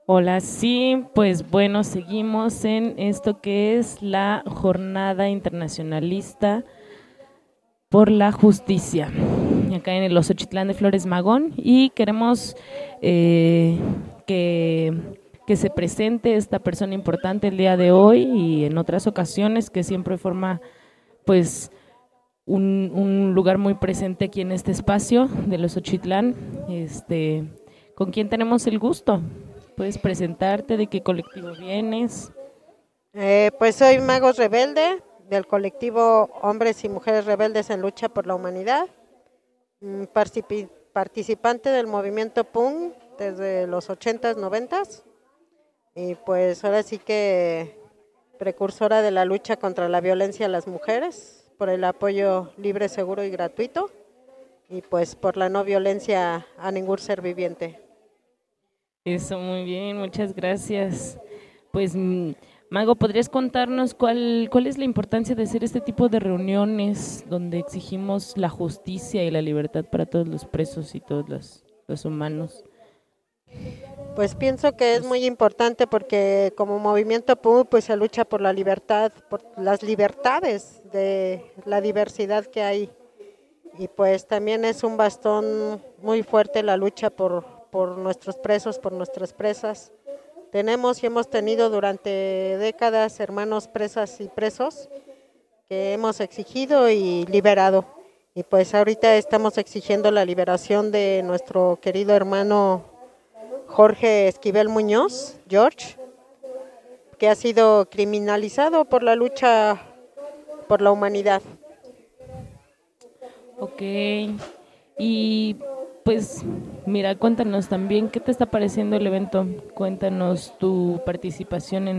Hola, sí, pues bueno, seguimos en esto que es la Jornada Internacionalista por la Justicia, acá en el Osochitlán de Flores Magón, y queremos eh, que, que se presente esta persona importante el día de hoy y en otras ocasiones, que siempre forma pues un lugar muy presente aquí en este espacio del Osochitlán. ¿Con quién tenemos el gusto? ¿Puedes presentarte? ¿De qué colectivo vienes? Pues soy Magos Rebelde del colectivo Hombres y Mujeres Rebeldes en Lucha por la Humanidad, participante del movimiento PUN desde los 80s, 90s y pues ahora sí que precursora de la lucha contra la violencia a las mujeres, por el apoyo libre, seguro y gratuito y pues por la no violencia a ningún ser viviente. Eso, muy bien, muchas gracias. Pues, Mago, ¿podrías contarnos cuál es la importancia de hacer este tipo de reuniones donde exigimos la justicia y la libertad para todos los presos y todos los humanos? Pues pienso que es Los- muy importante porque como movimiento PUM pues se lucha por la libertad, por las libertades de la diversidad que hay y pues también es un bastón muy fuerte la lucha por nuestros presos, por nuestras presas. Tenemos y hemos tenido durante décadas hermanos presas y presos que hemos exigido y liberado. Y pues ahorita estamos exigiendo la liberación de nuestro querido hermano Jorge Esquivel Muñoz, George, que ha sido criminalizado por la lucha por la humanidad. Ok, y pues mira, cuéntanos también qué te está pareciendo el evento. Cuéntanos tu participación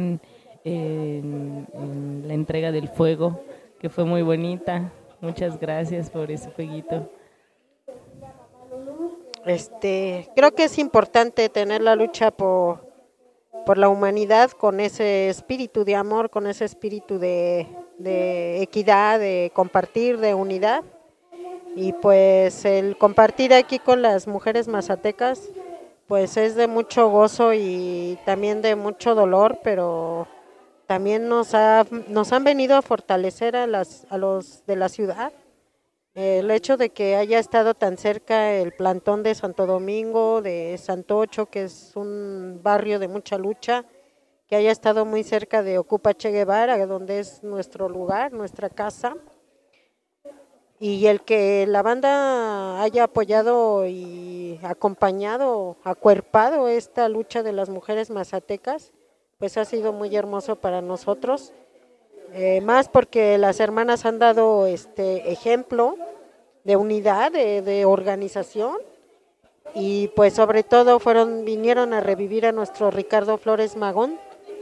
en la entrega del fuego, que fue muy bonita. Muchas gracias por ese fueguito. Creo que es importante tener la lucha por la humanidad con ese espíritu de amor, con ese espíritu de equidad, de compartir, de unidad. Y pues el compartir aquí con las mujeres mazatecas, pues es de mucho gozo y también de mucho dolor, pero también nos han venido a fortalecer a los de la ciudad. El hecho de que haya estado tan cerca el plantón de Santo Domingo, de Santocho, que es un barrio de mucha lucha, que haya estado muy cerca de Ocupa Che Guevara, donde es nuestro lugar, nuestra casa, y el que la banda haya apoyado y acompañado, acuerpado esta lucha de las mujeres mazatecas, pues ha sido muy hermoso para nosotros, más porque las hermanas han dado este ejemplo de unidad, de organización y pues sobre todo vinieron a revivir a nuestro Ricardo Flores Magón,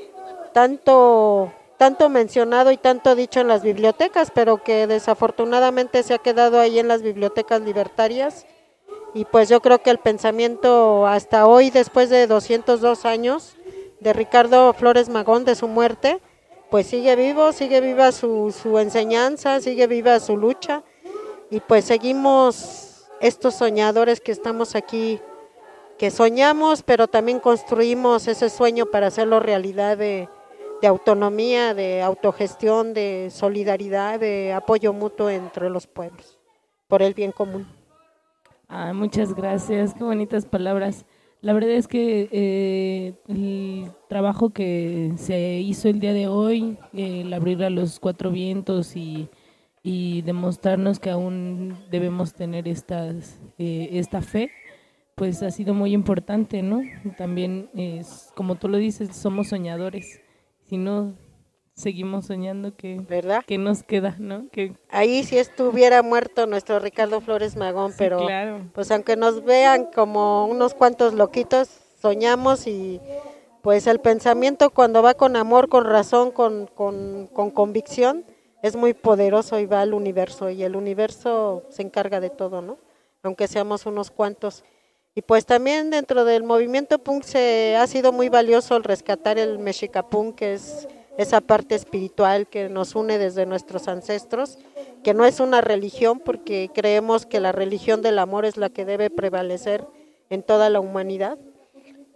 tanto mencionado y tanto dicho en las bibliotecas, pero que desafortunadamente se ha quedado ahí en las bibliotecas libertarias. Y pues yo creo que el pensamiento hasta hoy, después de 202 años de Ricardo Flores Magón, de su muerte, pues sigue vivo, sigue viva su enseñanza, sigue viva su lucha y pues seguimos estos soñadores que estamos aquí, que soñamos, pero también construimos ese sueño para hacerlo realidad de autonomía, de autogestión, de solidaridad, de apoyo mutuo entre los pueblos, por el bien común. Ah, muchas gracias, qué bonitas palabras. La verdad es que el trabajo que se hizo el día de hoy, el abrir a los cuatro vientos y demostrarnos que aún debemos tener esta fe, pues ha sido muy importante, ¿no? También es, como tú lo dices, somos soñadores. Si no seguimos soñando, ¿Verdad? ¿qué nos queda, no? Que Ahí si estuviera muerto nuestro Ricardo Flores Magón, sí, pero claro. pues aunque nos vean como unos cuantos loquitos, soñamos y pues el pensamiento cuando va con amor, con razón, con convicción, es muy poderoso y va al universo y el universo se encarga de todo, ¿no? Aunque seamos unos cuantos. Y pues también dentro del movimiento punk se ha sido muy valioso el rescatar el mexicapunk, que es esa parte espiritual que nos une desde nuestros ancestros, que no es una religión porque creemos que la religión del amor es la que debe prevalecer en toda la humanidad,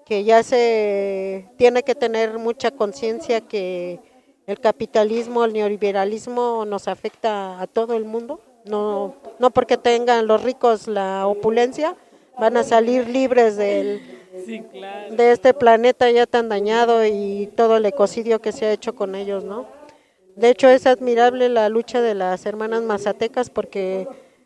que ya se tiene que tener mucha conciencia que el capitalismo, el neoliberalismo nos afecta a todo el mundo. No, no porque tengan los ricos la opulencia, van a salir libres Sí, claro. de este planeta ya tan dañado y todo el ecocidio que se ha hecho con ellos, ¿no? De hecho, es admirable la lucha de las hermanas mazatecas porque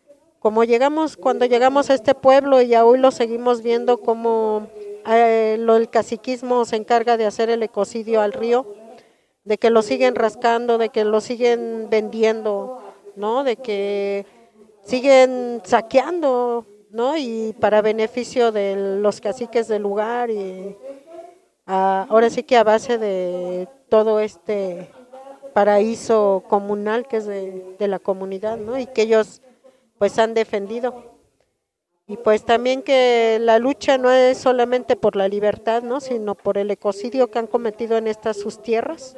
cuando llegamos a este pueblo y hoy lo seguimos viendo como el caciquismo se encarga de hacer el ecocidio al río, de que lo siguen rascando, de que lo siguen vendiendo, ¿no? De que siguen saqueando, ¿no? Y para beneficio de los caciques del lugar y ahora sí que a base de todo este paraíso comunal que es de la comunidad, ¿no? Y que ellos pues han defendido. Y pues también que la lucha no es solamente por la libertad, ¿no? Sino por el ecocidio que han cometido en estas sus tierras.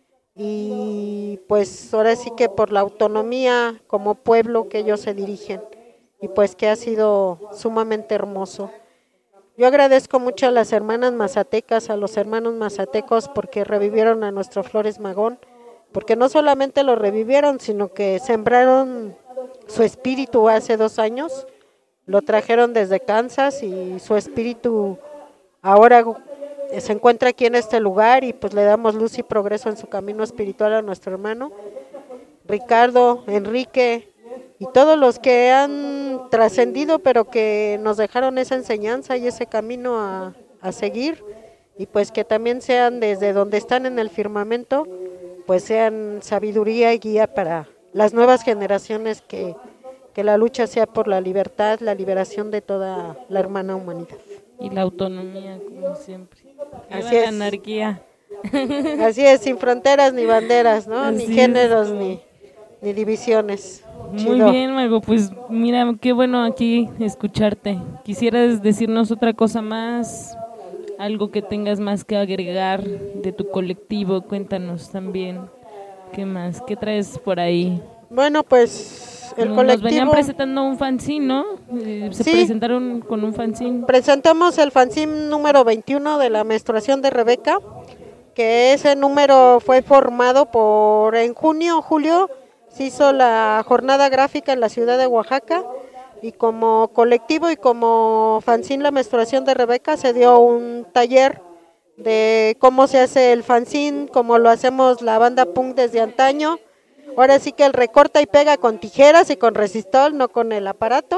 Y pues ahora sí que por la autonomía como pueblo que ellos se dirigen. Y pues que ha sido sumamente hermoso. Yo agradezco mucho a las hermanas mazatecas, a los hermanos mazatecos porque revivieron a nuestro Flores Magón, porque no solamente lo revivieron, sino que sembraron su espíritu hace 2 años, lo trajeron desde Kansas y su espíritu ahora se encuentra aquí en este lugar y pues le damos luz y progreso en su camino espiritual a nuestro hermano Ricardo, Enrique y todos los que han trascendido pero que nos dejaron esa enseñanza y ese camino a seguir y pues que también sean desde donde están en el firmamento, pues sean sabiduría y guía para las nuevas generaciones que la lucha sea por la libertad, la liberación de toda la hermana humanidad. Y la autonomía, como siempre. Así es. La anarquía. Así es, sin fronteras ni banderas, ¿no? Así Ni géneros, es. ni divisiones. Muy Chido. bien, Mago, pues mira, qué bueno aquí escucharte. ¿Quisieras decirnos otra cosa más? Algo que tengas más que agregar de tu colectivo, cuéntanos también. ¿Qué más? ¿Qué traes por ahí? Bueno, pues el colectivo... Nos venían presentando un fanzine, ¿no? Se Sí, presentaron con un fanzine. presentamos el fanzine número 21 de la menstruación de Rebeca, que ese número fue formado en julio, se hizo la jornada gráfica en la ciudad de Oaxaca y como colectivo y como fanzine La Menstruación de Rebeca se dio un taller de cómo se hace el fanzine, cómo lo hacemos la banda punk desde antaño. Ahora sí que el recorta y pega con tijeras y con resistol, no con el aparato.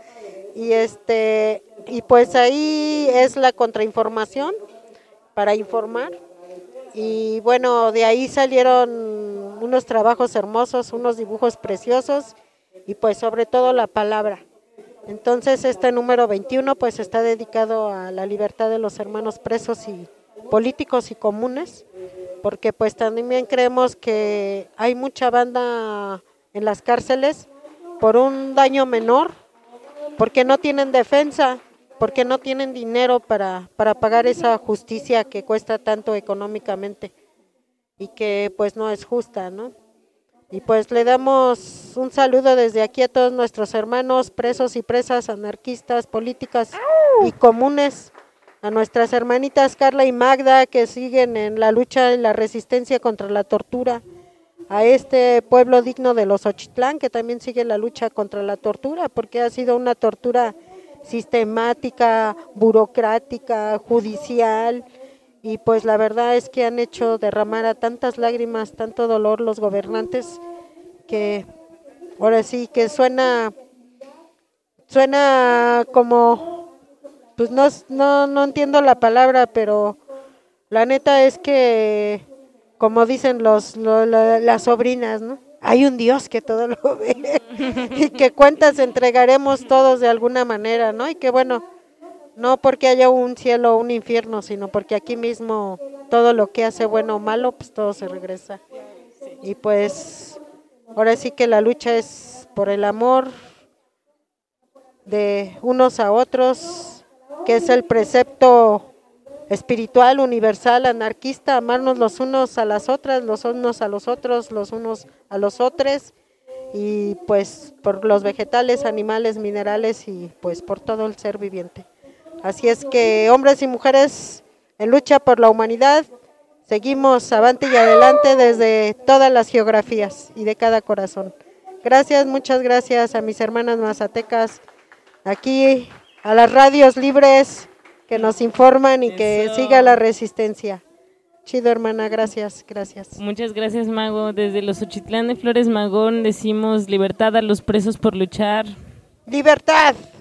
y pues ahí es la contrainformación para informar. Y bueno, de ahí salieron unos trabajos hermosos, unos dibujos preciosos y pues sobre todo la palabra. Entonces este número 21 pues está dedicado a la libertad de los hermanos presos y políticos y comunes, porque pues también creemos que hay mucha banda en las cárceles por un daño menor, porque no tienen defensa, porque no tienen dinero para pagar esa justicia que cuesta tanto económicamente y que pues no es justa, ¿no? Y pues le damos un saludo desde aquí a todos nuestros hermanos presos y presas, anarquistas, políticas y comunes, a nuestras hermanitas Carla y Magda que siguen en la lucha y la resistencia contra la tortura, a este pueblo digno de los Ochitlán que también sigue la lucha contra la tortura, porque ha sido una tortura sistemática, burocrática, judicial, y pues la verdad es que han hecho derramar a tantas lágrimas, tanto dolor los gobernantes, que ahora sí que suena como, pues no entiendo la palabra, pero la neta es que, como dicen las sobrinas, ¿no? Hay un Dios que todo lo ve y que cuentas entregaremos todos de alguna manera, ¿no? Y que bueno, no porque haya un cielo o un infierno, sino porque aquí mismo todo lo que hace bueno o malo, pues todo se regresa. Y pues ahora sí que la lucha es por el amor de unos a otros, que es el precepto espiritual, universal, anarquista, amarnos los unos a las otras, los unos a los otros, los unos a los otros, y pues por los vegetales, animales, minerales y pues por todo el ser viviente. Así es que hombres y mujeres en lucha por la humanidad, seguimos avante y adelante desde todas las geografías y de cada corazón. Gracias, muchas gracias a mis hermanas mazatecas, aquí a las radios libres que nos informan y que siga la resistencia. Chido, hermana, gracias, gracias. Muchas gracias, Mago. Desde los Xochitlán de Flores Magón decimos libertad a los presos por luchar. ¡Libertad!